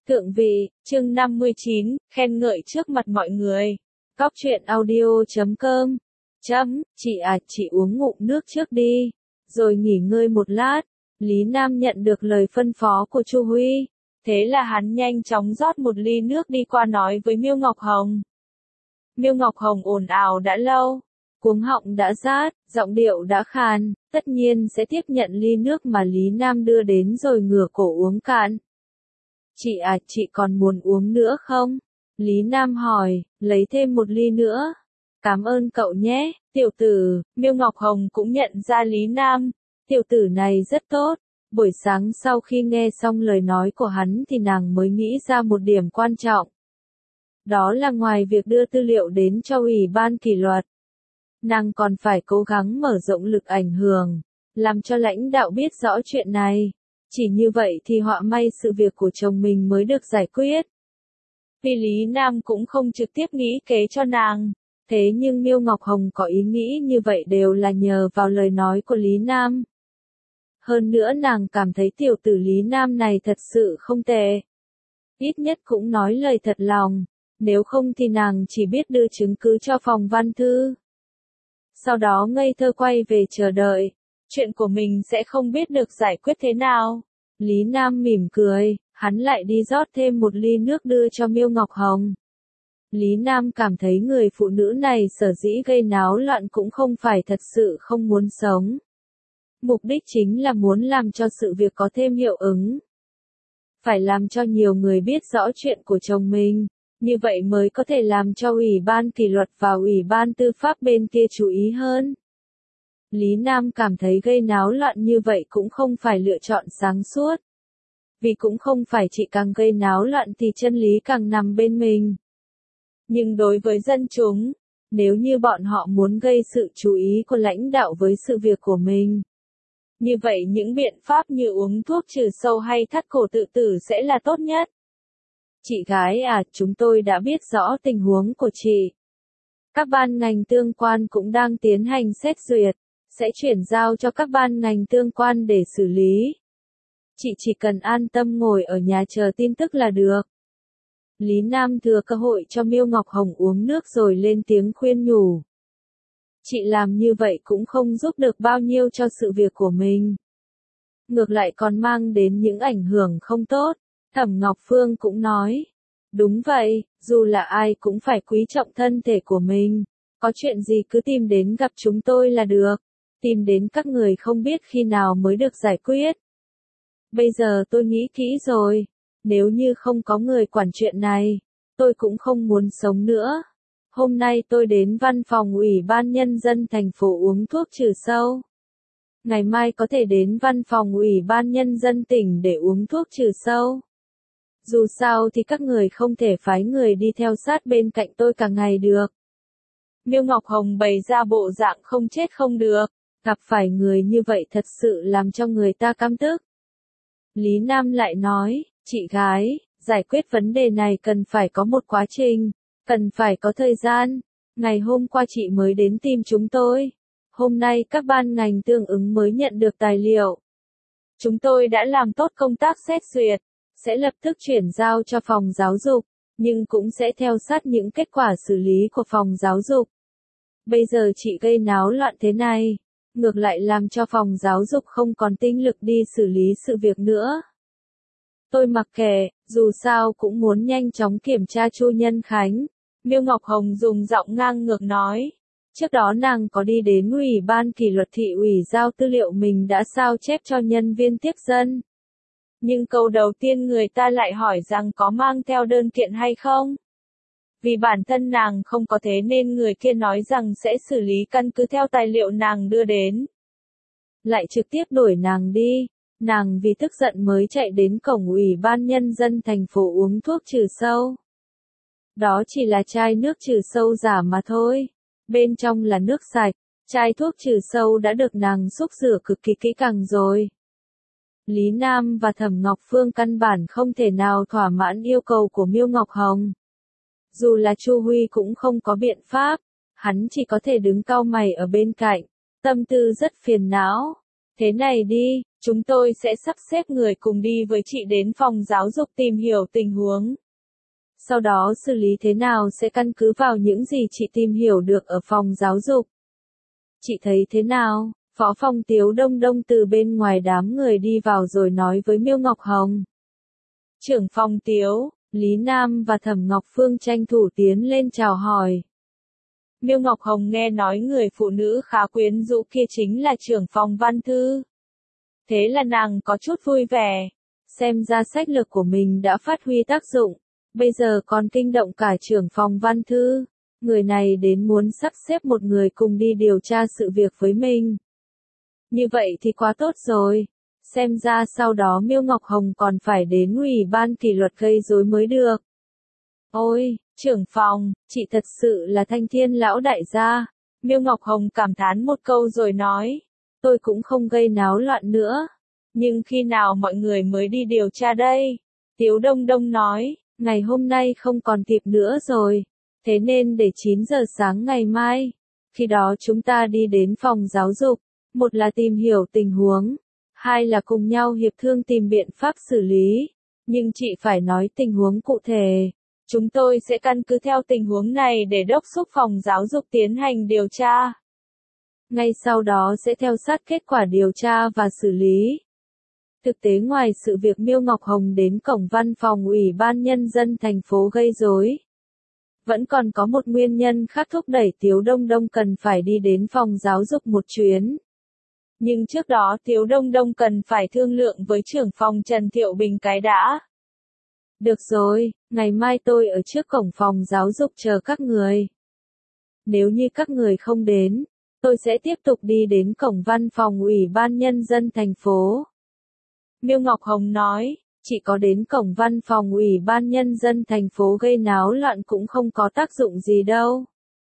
Thượng vị, chương 59, khen ngợi trước mặt mọi người. Cóc truyện audio.com. Chị uống ngụm nước trước đi, rồi nghỉ ngơi một lát. Lý Nam nhận được lời phân phó của Chu Huy. Thế là hắn nhanh chóng rót một ly nước đi qua nói với Miêu Ngọc Hồng. Miêu Ngọc Hồng ồn ào đã lâu, cuống họng đã rát, giọng điệu đã khàn, tất nhiên sẽ tiếp nhận ly nước mà Lý Nam đưa đến rồi ngửa cổ uống cạn. Chị còn muốn uống nữa không? Lý Nam hỏi, lấy thêm một ly nữa. Cảm ơn cậu nhé, tiểu tử. Miêu Ngọc Hồng cũng nhận ra Lý Nam. Tiểu tử này rất tốt. Buổi sáng sau khi nghe xong lời nói của hắn thì nàng mới nghĩ ra một điểm quan trọng. Đó là ngoài việc đưa tư liệu đến cho Ủy ban kỷ luật, nàng còn phải cố gắng mở rộng lực ảnh hưởng, làm cho lãnh đạo biết rõ chuyện này. Chỉ như vậy thì họa may sự việc của chồng mình mới được giải quyết. Vì Lý Nam cũng không trực tiếp nghĩ kế cho nàng, thế nhưng Miêu Ngọc Hồng có ý nghĩ như vậy đều là nhờ vào lời nói của Lý Nam. Hơn nữa nàng cảm thấy tiểu tử Lý Nam này thật sự không tệ. Ít nhất cũng nói lời thật lòng, nếu không thì nàng chỉ biết đưa chứng cứ cho phòng văn thư. Sau đó ngây thơ quay về chờ đợi. Chuyện của mình sẽ không biết được giải quyết thế nào. Lý Nam mỉm cười, hắn lại đi rót thêm một ly nước đưa cho Miêu Ngọc Hồng. Lý Nam cảm thấy người phụ nữ này sở dĩ gây náo loạn cũng không phải thật sự không muốn sống. Mục đích chính là muốn làm cho sự việc có thêm hiệu ứng. Phải làm cho nhiều người biết rõ chuyện của chồng mình, như vậy mới có thể làm cho Ủy ban kỷ luật và Ủy ban tư pháp bên kia chú ý hơn. Lý Nam cảm thấy gây náo loạn như vậy cũng không phải lựa chọn sáng suốt. Vì cũng không phải chỉ càng gây náo loạn thì chân lý càng nằm bên mình. Nhưng đối với dân chúng, nếu như bọn họ muốn gây sự chú ý của lãnh đạo với sự việc của mình, như vậy những biện pháp như uống thuốc trừ sâu hay thắt cổ tự tử sẽ là tốt nhất. Chị gái à, chúng tôi đã biết rõ tình huống của chị. Các ban ngành tương quan cũng đang tiến hành xét duyệt, sẽ chuyển giao cho các ban ngành tương quan để xử lý. Chị chỉ cần an tâm ngồi ở nhà chờ tin tức là được. Lý Nam thừa cơ hội cho Miêu Ngọc Hồng uống nước rồi lên tiếng khuyên nhủ. Chị làm như vậy cũng không giúp được bao nhiêu cho sự việc của mình. Ngược lại còn mang đến những ảnh hưởng không tốt. Thẩm Ngọc Phương cũng nói. Đúng vậy, dù là ai cũng phải quý trọng thân thể của mình. Có chuyện gì cứ tìm đến gặp chúng tôi là được. Tìm đến các người không biết khi nào mới được giải quyết. Bây giờ tôi nghĩ kỹ rồi. Nếu như không có người quản chuyện này, tôi cũng không muốn sống nữa. Hôm nay tôi đến văn phòng Ủy ban Nhân dân thành phố uống thuốc trừ sâu. Ngày mai có thể đến văn phòng Ủy ban Nhân dân tỉnh để uống thuốc trừ sâu. Dù sao thì các người không thể phái người đi theo sát bên cạnh tôi cả ngày được. Miêu Ngọc Hồng bày ra bộ dạng không chết không được, gặp phải người như vậy thật sự làm cho người ta căm tức. Lý Nam lại nói, chị gái, giải quyết vấn đề này cần phải có một quá trình, cần phải có thời gian. Ngày hôm qua chị mới đến tìm chúng tôi. Hôm nay các ban ngành tương ứng mới nhận được tài liệu. Chúng tôi đã làm tốt công tác xét duyệt, sẽ lập tức chuyển giao cho phòng giáo dục, nhưng cũng sẽ theo sát những kết quả xử lý của phòng giáo dục. Bây giờ chị gây náo loạn thế này, ngược lại làm cho phòng giáo dục không còn tinh lực đi xử lý sự việc nữa. Tôi mặc kệ, dù sao cũng muốn nhanh chóng kiểm tra Chu Nhân Khánh. Miêu Ngọc Hồng dùng giọng ngang ngược nói. Trước đó nàng có đi đến Ủy ban kỷ luật thị ủy giao tư liệu mình đã sao chép cho nhân viên tiếp dân. Nhưng câu đầu tiên người ta lại hỏi rằng có mang theo đơn kiện hay không. Vì bản thân nàng không có thế nên người kia nói rằng sẽ xử lý căn cứ theo tài liệu nàng đưa đến. Lại trực tiếp đuổi nàng đi. Nàng vì tức giận mới chạy đến cổng Ủy ban Nhân dân thành phố uống thuốc trừ sâu. Đó chỉ là chai nước trừ sâu giả mà thôi. Bên trong là nước sạch. Chai thuốc trừ sâu đã được nàng xúc rửa cực kỳ kỹ càng rồi. Lý Nam và Thẩm Ngọc Phương căn bản không thể nào thỏa mãn yêu cầu của Miêu Ngọc Hồng. Dù là Chu Huy cũng không có biện pháp. Hắn chỉ có thể đứng cau mày ở bên cạnh. Tâm tư rất phiền não. Thế này đi, Chúng tôi sẽ sắp xếp người cùng đi với chị đến phòng giáo dục tìm hiểu tình huống. Sau đó xử lý thế nào sẽ căn cứ vào những gì chị tìm hiểu được ở phòng giáo dục. Chị thấy thế nào? Phó phòng Tiếu Đông Đông từ bên ngoài đám người đi vào rồi nói với Miêu Ngọc Hồng. Trưởng phòng Tiếu, Lý Nam và Thẩm Ngọc Phương tranh thủ tiến lên chào hỏi. Miêu Ngọc Hồng nghe nói người phụ nữ khá quyến rũ kia chính là trưởng phòng Văn Thư. Thế là nàng có chút vui vẻ. Xem ra sách lược của mình đã phát huy tác dụng. Bây giờ còn kinh động cả trưởng phòng Văn Thư. Người này đến muốn sắp xếp một người cùng đi điều tra sự việc với mình. Như vậy thì quá tốt rồi. Xem ra sau đó Miêu Ngọc Hồng còn phải đến ủy ban kỷ luật gây rối mới được. Ôi, trưởng phòng, chị thật sự là thanh thiên lão đại gia. Miêu Ngọc Hồng cảm thán một câu rồi nói. Tôi cũng không gây náo loạn nữa. Nhưng khi nào mọi người mới đi điều tra đây? Tiếu Đông Đông nói, ngày hôm nay không còn kịp nữa rồi. Thế nên để 9 giờ sáng ngày mai. Khi đó chúng ta đi đến phòng giáo dục. Một là tìm hiểu tình huống. Hai là cùng nhau hiệp thương tìm biện pháp xử lý. Nhưng chị phải nói tình huống cụ thể. Chúng tôi sẽ căn cứ theo tình huống này để đốc thúc phòng giáo dục tiến hành điều tra. Ngay sau đó sẽ theo sát kết quả điều tra và xử lý. Thực tế ngoài sự việc Miêu Ngọc Hồng đến cổng văn phòng Ủy ban Nhân dân thành phố gây rối, vẫn còn có một nguyên nhân khác thúc đẩy Tiếu Đông Đông cần phải đi đến phòng giáo dục một chuyến. Nhưng trước đó Tiếu Đông Đông cần phải thương lượng với trưởng phòng Trần Thiệu Bình cái đã. Được rồi, ngày mai tôi ở trước cổng phòng giáo dục chờ các người. Nếu như các người không đến, tôi sẽ tiếp tục đi đến cổng văn phòng Ủy ban Nhân dân thành phố. Miêu Ngọc Hồng nói, chỉ có đến cổng văn phòng Ủy ban Nhân dân thành phố gây náo loạn cũng không có tác dụng gì đâu.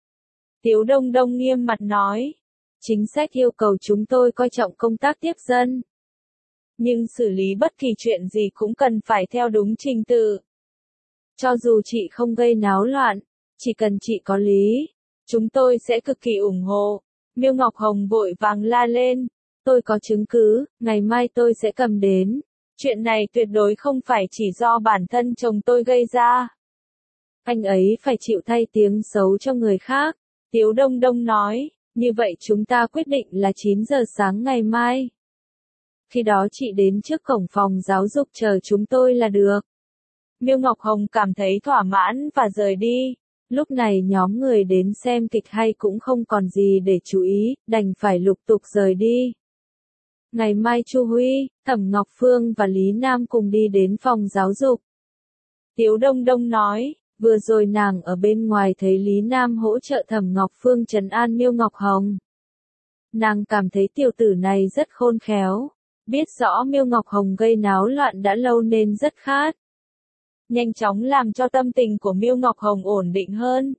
Tiếu Đông Đông nghiêm mặt nói, chính sách yêu cầu chúng tôi coi trọng công tác tiếp dân. Nhưng xử lý bất kỳ chuyện gì cũng cần phải theo đúng trình tự. Cho dù chị không gây náo loạn, chỉ cần chị có lý, chúng tôi sẽ cực kỳ ủng hộ. Miêu Ngọc Hồng vội vàng la lên, tôi có chứng cứ, ngày mai tôi sẽ cầm đến. Chuyện này tuyệt đối không phải chỉ do bản thân chồng tôi gây ra. Anh ấy phải chịu thay tiếng xấu cho người khác. Tiếu Đông Đông nói, như vậy chúng ta quyết định là 9 giờ sáng ngày mai. Khi đó chị đến trước cổng phòng giáo dục chờ chúng tôi là được. Miêu Ngọc Hồng cảm thấy thỏa mãn và rời đi. Lúc này nhóm người đến xem kịch hay cũng không còn gì để chú ý, đành phải lục tục rời đi. Ngày mai Chu Huy, Thẩm Ngọc Phương và Lý Nam cùng đi đến phòng giáo dục. Tiếu Đông Đông nói, vừa rồi nàng ở bên ngoài thấy Lý Nam hỗ trợ Thẩm Ngọc Phương trấn an Miêu Ngọc Hồng. Nàng cảm thấy tiểu tử này rất khôn khéo, biết rõ Miêu Ngọc Hồng gây náo loạn đã lâu nên rất khát. Nhanh chóng làm cho tâm tình của Miêu Ngọc Hồng ổn định hơn.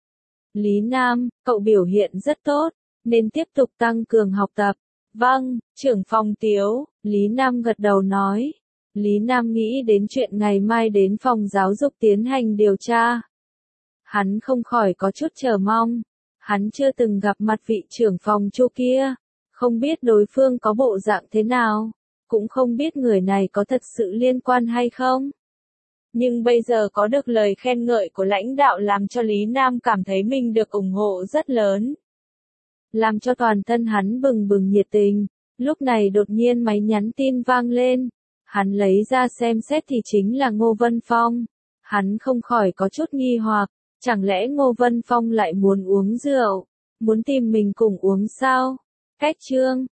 Lý Nam, cậu biểu hiện rất tốt, nên tiếp tục tăng cường học tập. Vâng, trưởng phòng Tiếu, Lý Nam gật đầu nói. Lý Nam nghĩ đến chuyện ngày mai đến phòng giáo dục tiến hành điều tra. Hắn không khỏi có chút chờ mong. Hắn chưa từng gặp mặt vị trưởng phòng Chu kia, không biết đối phương có bộ dạng thế nào, cũng không biết người này có thật sự liên quan hay không. Nhưng bây giờ có được lời khen ngợi của lãnh đạo làm cho Lý Nam cảm thấy mình được ủng hộ rất lớn. Làm cho toàn thân hắn bừng bừng nhiệt tình. Lúc này đột nhiên máy nhắn tin vang lên. Hắn lấy ra xem xét thì chính là Ngô Vân Phong. Hắn không khỏi có chút nghi hoặc. Chẳng lẽ Ngô Vân Phong lại muốn uống rượu? Muốn tìm mình cùng uống sao? Cách chương